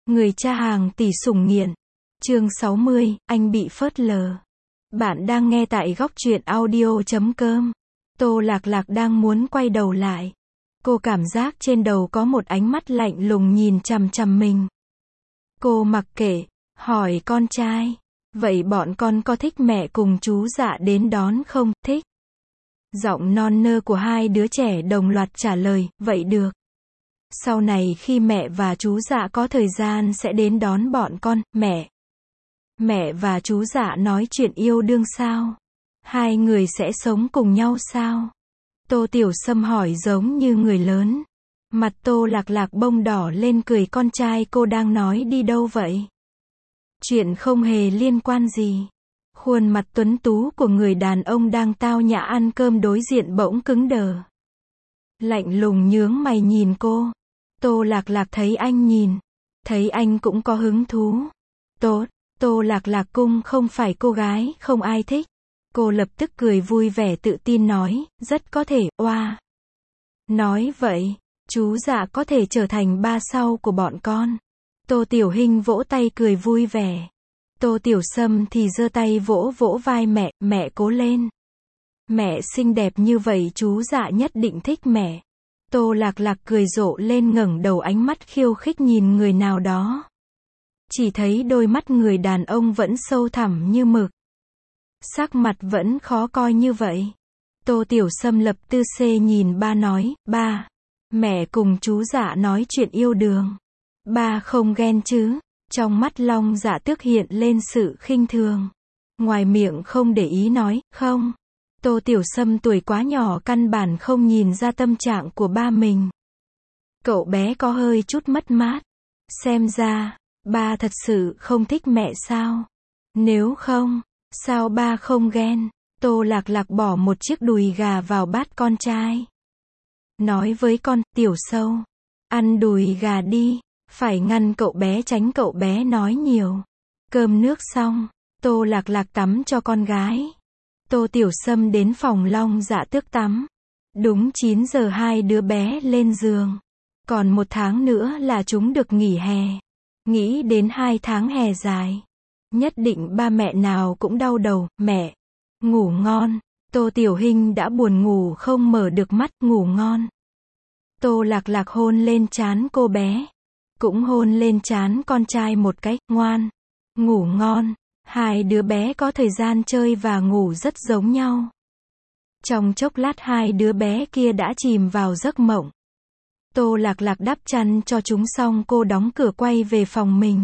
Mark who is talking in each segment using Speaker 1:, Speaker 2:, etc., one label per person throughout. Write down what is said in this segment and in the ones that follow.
Speaker 1: Người cha hàng tỷ sủng nghiện. Chương 60, anh bị phớt lờ. Bạn đang nghe tại góc truyện audio.com. Tô Lạc Lạc đang muốn quay đầu lại. Cô cảm giác trên đầu có một ánh mắt lạnh lùng nhìn chằm chằm mình. Cô mặc kệ, hỏi con trai. Vậy bọn con có thích mẹ cùng chú Dạ đến đón không? Thích. Giọng non nơ của hai đứa trẻ đồng loạt trả lời, vậy được. Sau này khi mẹ và chú Dạ có thời gian sẽ đến đón bọn con. Mẹ và chú Dạ nói chuyện yêu đương sao? Hai người sẽ sống cùng nhau sao? Tô Tiểu Sâm hỏi giống như người lớn. Mặt Tô Lạc Lạc bông đỏ lên cười, con trai cô đang nói đi đâu vậy? Chuyện không hề liên quan gì. Khuôn mặt tuấn tú của người đàn ông đang tao nhã ăn cơm đối diện bỗng cứng đờ. Lạnh lùng nhướng mày nhìn cô. Tô Lạc Lạc thấy anh nhìn. Thấy anh cũng có hứng thú. Tốt, Tô Lạc Lạc cung không phải cô gái không ai thích. Cô lập tức cười vui vẻ tự tin nói, rất có thể, oa. Nói vậy, chú Dạ có thể trở thành ba sau của bọn con. Tô Tiểu Hinh vỗ tay cười vui vẻ. Tô Tiểu Sâm thì giơ tay vỗ vỗ vai mẹ cố lên. Mẹ xinh đẹp như vậy chú Dạ nhất định thích mẹ. Tô Lạc Lạc cười rộ lên ngẩng đầu ánh mắt khiêu khích nhìn người nào đó. Chỉ thấy đôi mắt người đàn ông vẫn sâu thẳm như mực. Sắc mặt vẫn khó coi như vậy. Tô Tiểu Sâm lập tư xê nhìn ba nói, ba, mẹ cùng chú Dạ nói chuyện yêu đương. Ba không ghen chứ? Trong mắt Long Dạ Tước hiện lên sự khinh thường. Ngoài miệng không để ý nói, không. Tô Tiểu Sâm tuổi quá nhỏ căn bản không nhìn ra tâm trạng của ba mình. Cậu bé có hơi chút mất mát. Xem ra, ba thật sự không thích mẹ sao? Nếu không, sao ba không ghen? Tô Lạc Lạc bỏ một chiếc đùi gà vào bát con trai. Nói với con, Tiểu Sâu, ăn đùi gà đi. Phải ngăn cậu bé tránh cậu bé nói nhiều. Cơm nước xong, Tô Lạc Lạc tắm cho con gái. Tô Tiểu Sâm đến phòng Long Dạ Tước tắm. Đúng 9 giờ hai đứa bé lên giường. Còn 1 tháng nữa là chúng được nghỉ hè. Nghĩ đến 2 tháng hè dài. Nhất định ba mẹ nào cũng đau đầu, mẹ. Ngủ ngon. Tô Tiểu Hinh đã buồn ngủ không mở được mắt, ngủ ngon. Tô Lạc Lạc hôn lên trán cô bé. Cũng hôn lên trán con trai một cái, ngoan. Ngủ ngon. Hai đứa bé có thời gian chơi và ngủ rất giống nhau. Trong chốc lát hai đứa bé kia đã chìm vào giấc mộng. Tô Lạc Lạc đắp chăn cho chúng xong cô đóng cửa quay về phòng mình.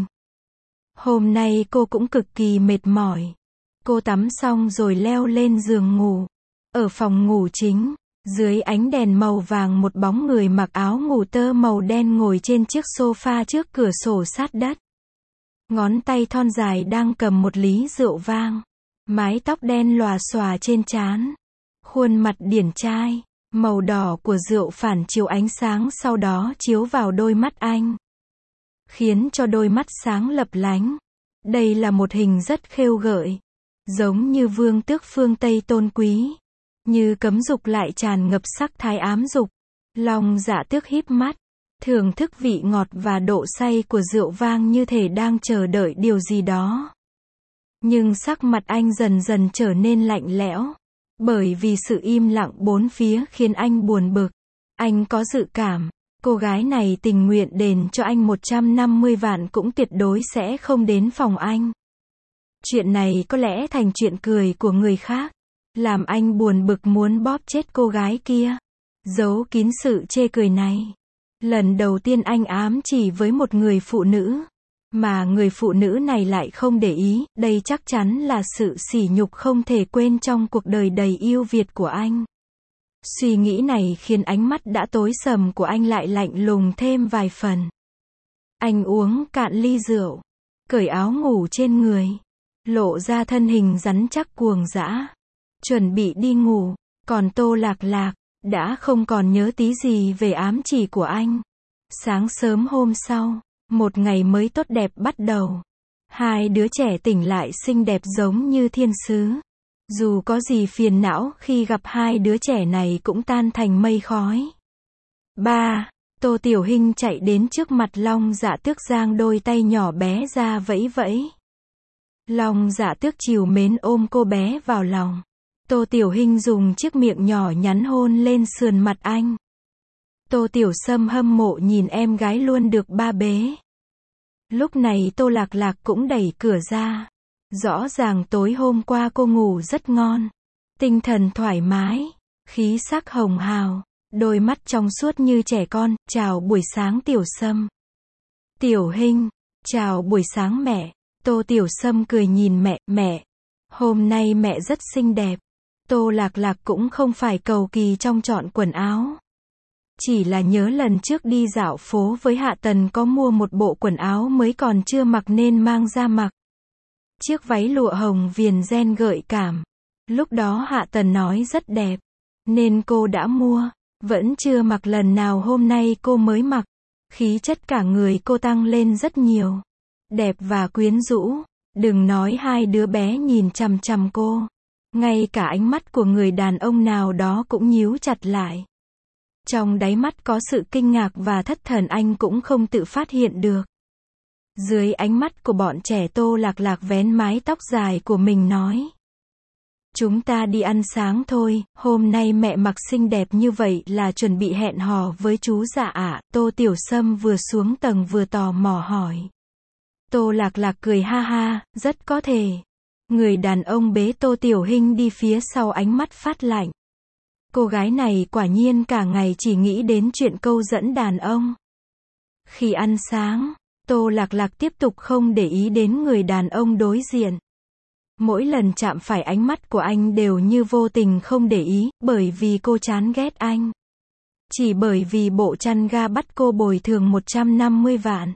Speaker 1: Hôm nay cô cũng cực kỳ mệt mỏi. Cô tắm xong rồi leo lên giường ngủ. Ở phòng ngủ chính, dưới ánh đèn màu vàng một bóng người mặc áo ngủ tơ màu đen ngồi trên chiếc sofa trước cửa sổ sát đất. Ngón tay thon dài đang cầm một ly rượu vang. Mái tóc đen lòa xòa trên trán. Khuôn mặt điển trai. Màu đỏ của rượu phản chiếu ánh sáng sau đó chiếu vào đôi mắt anh. Khiến cho đôi mắt sáng lập lánh. Đây là một hình rất khêu gợi. Giống như vương tước phương Tây tôn quý. Như cấm dục lại tràn ngập sắc thái ám dục. Long Dạ Tước híp mắt. Thưởng thức vị ngọt và độ say của rượu vang như thể đang chờ đợi điều gì đó. Nhưng sắc mặt anh dần dần trở nên lạnh lẽo. Bởi vì sự im lặng bốn phía khiến anh buồn bực. Anh có dự cảm, cô gái này tình nguyện đền cho anh 150 vạn cũng tuyệt đối sẽ không đến phòng anh. Chuyện này có lẽ thành chuyện cười của người khác. Làm anh buồn bực muốn bóp chết cô gái kia. Giấu kín sự chê cười này. Lần đầu tiên anh ám chỉ với một người phụ nữ. Mà người phụ nữ này lại không để ý. Đây chắc chắn là sự sỉ nhục không thể quên trong cuộc đời đầy ưu việt của anh. Suy nghĩ này khiến ánh mắt đã tối sầm của anh lại lạnh lùng thêm vài phần. Anh uống cạn ly rượu. Cởi áo ngủ trên người. Lộ ra thân hình rắn chắc cuồng dã. Chuẩn bị đi ngủ. Còn Tô Lạc Lạc đã không còn nhớ tí gì về ám chỉ của anh. Sáng sớm hôm sau, một ngày mới tốt đẹp bắt đầu. Hai đứa trẻ tỉnh lại xinh đẹp giống như thiên sứ. Dù có gì phiền não khi gặp hai đứa trẻ này cũng tan thành mây khói. Ba, Tô Tiểu Hinh chạy đến trước mặt Long Dạ Tước, giang đôi tay nhỏ bé ra vẫy vẫy. Long Dạ Tước trìu mến ôm cô bé vào lòng. Tô Tiểu Hinh dùng chiếc miệng nhỏ nhắn hôn lên sườn mặt anh. Tô Tiểu Sâm hâm mộ nhìn em gái luôn được ba bế. Lúc này Tô Lạc Lạc cũng đẩy cửa ra. Rõ ràng tối hôm qua cô ngủ rất ngon. Tinh thần thoải mái, khí sắc hồng hào, đôi mắt trong suốt như trẻ con. Chào buổi sáng Tiểu Sâm. Tiểu Hinh, chào buổi sáng mẹ. Tô Tiểu Sâm cười nhìn mẹ, mẹ. Hôm nay mẹ rất xinh đẹp. Tô Lạc Lạc cũng không phải cầu kỳ trong chọn quần áo. Chỉ là nhớ lần trước đi dạo phố với Hạ Tần có mua một bộ quần áo mới còn chưa mặc nên mang ra mặc. Chiếc váy lụa hồng viền ren gợi cảm. Lúc đó Hạ Tần nói rất đẹp. Nên cô đã mua. Vẫn chưa mặc lần nào, hôm nay cô mới mặc. Khí chất cả người cô tăng lên rất nhiều. Đẹp và quyến rũ. Đừng nói hai đứa bé nhìn chằm chằm cô. Ngay cả ánh mắt của người đàn ông nào đó cũng nhíu chặt lại. Trong đáy mắt có sự kinh ngạc và thất thần, anh cũng không tự phát hiện được. Dưới ánh mắt của bọn trẻ, Tô Lạc Lạc vén mái tóc dài của mình nói. Chúng ta đi ăn sáng thôi, hôm nay mẹ mặc xinh đẹp như vậy là chuẩn bị hẹn hò với chú Dạ ạ. Tô Tiểu Sâm vừa xuống tầng vừa tò mò hỏi. Tô Lạc Lạc cười ha ha, rất có thể. Người đàn ông bế Tô Tiểu Hinh đi phía sau, ánh mắt phát lạnh. Cô gái này quả nhiên cả ngày chỉ nghĩ đến chuyện câu dẫn đàn ông. Khi ăn sáng, Tô Lạc Lạc tiếp tục không để ý đến người đàn ông đối diện. Mỗi lần chạm phải ánh mắt của anh đều như vô tình không để ý, bởi vì cô chán ghét anh. Chỉ bởi vì bộ chăn ga bắt cô bồi thường 150 vạn.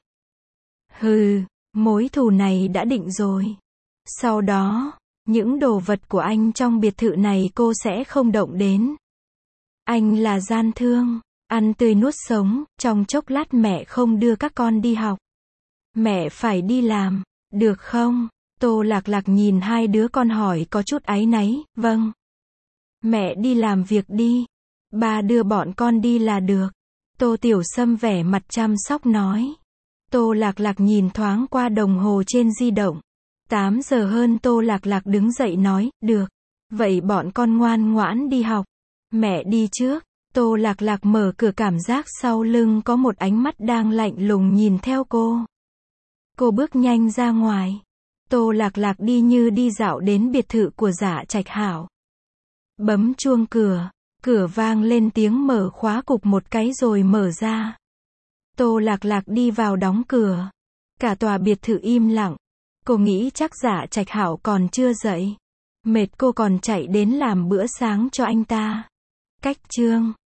Speaker 1: Hừ, mối thù này đã định rồi. Sau đó, những đồ vật của anh trong biệt thự này cô sẽ không động đến. Anh là gian thương, ăn tươi nuốt sống, trong chốc lát mẹ không đưa các con đi học. Mẹ phải đi làm, được không? Tô Lạc Lạc nhìn hai đứa con hỏi có chút áy náy, vâng. Mẹ đi làm việc đi. Ba đưa bọn con đi là được. Tô Tiểu Sâm vẻ mặt chăm sóc nói. Tô Lạc Lạc nhìn thoáng qua đồng hồ trên di động. 8 giờ hơn. Tô Lạc Lạc đứng dậy nói, được. Vậy bọn con ngoan ngoãn đi học. Mẹ đi trước. Tô Lạc Lạc mở cửa, cảm giác sau lưng có một ánh mắt đang lạnh lùng nhìn theo cô. Cô bước nhanh ra ngoài. Tô Lạc Lạc đi như đi dạo đến biệt thự của Dạ Trạch Hảo. Bấm chuông cửa. Cửa vang lên tiếng mở khóa cục một cái rồi mở ra. Tô Lạc Lạc đi vào đóng cửa. Cả tòa biệt thự im lặng. Cô nghĩ chắc Dạ Trạch Hảo còn chưa dậy. Mệt cô còn chạy đến làm bữa sáng cho anh ta. Cách chương